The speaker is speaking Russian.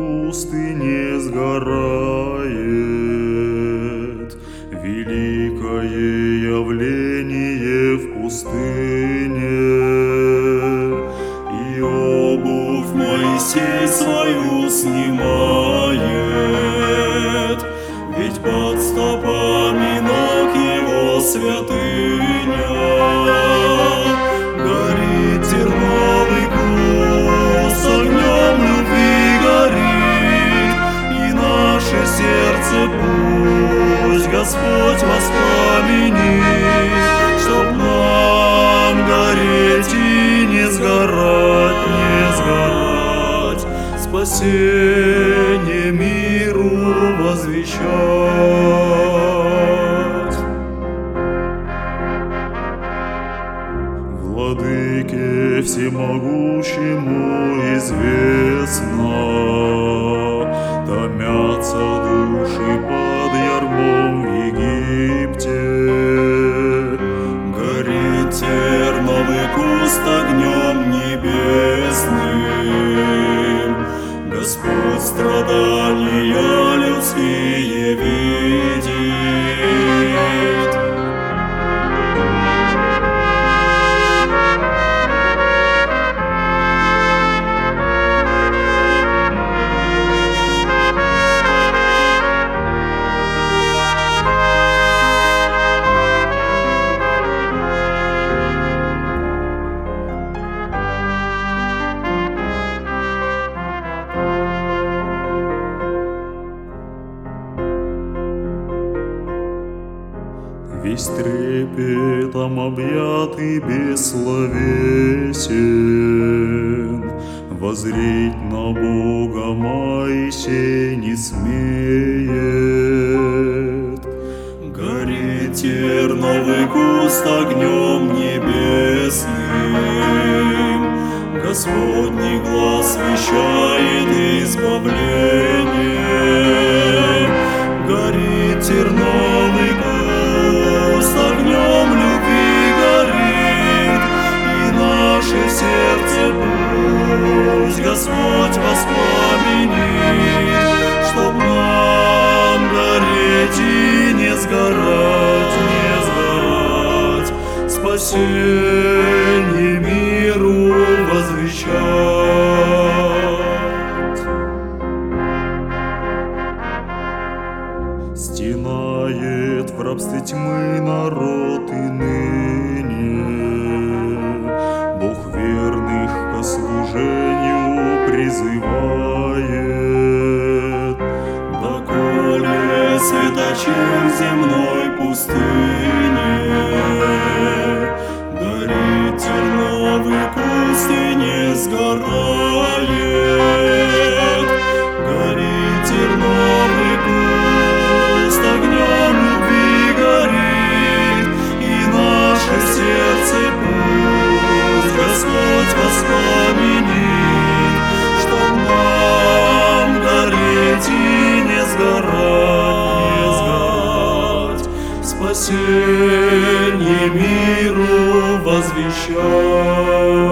пустыне сгорает. Великое явление в пустыне, и обувь Моисей свою снимает, ведь под стопами ног его святыня. Горит терновый куст, огнем любви горит, и наше сердце пусть Господь воспламенит, чтоб нам гореть и не сгорать, спасение миру возвещать. Владыке всемогущему известно, томятся души под ярмом в Египте. Горит терновый куст огнем небесным, Господь страдания людские видит. Весь трепетом объятый бессловесен, воззреть на Бога Моисей не смеет. Горит терновый куст огнем небесным, Господний глас вещает избавление. Горит терновый куст, огнем любви горит, и наше сердце пусть Господь воспламенит, чтоб нам гореть и не сгорать, спасение миру возвещать. Стенает в рабстве тьмы народ и ныне, Бог верных ко служению призывает. Доколе светочем земной пустыне горит терновый куст и не сгорает. Горит терновый куст, огнем любви горит, и наше сердце пусть Господь воспламенит, чтоб нам гореть и не сгорать, спасение миру возвещать.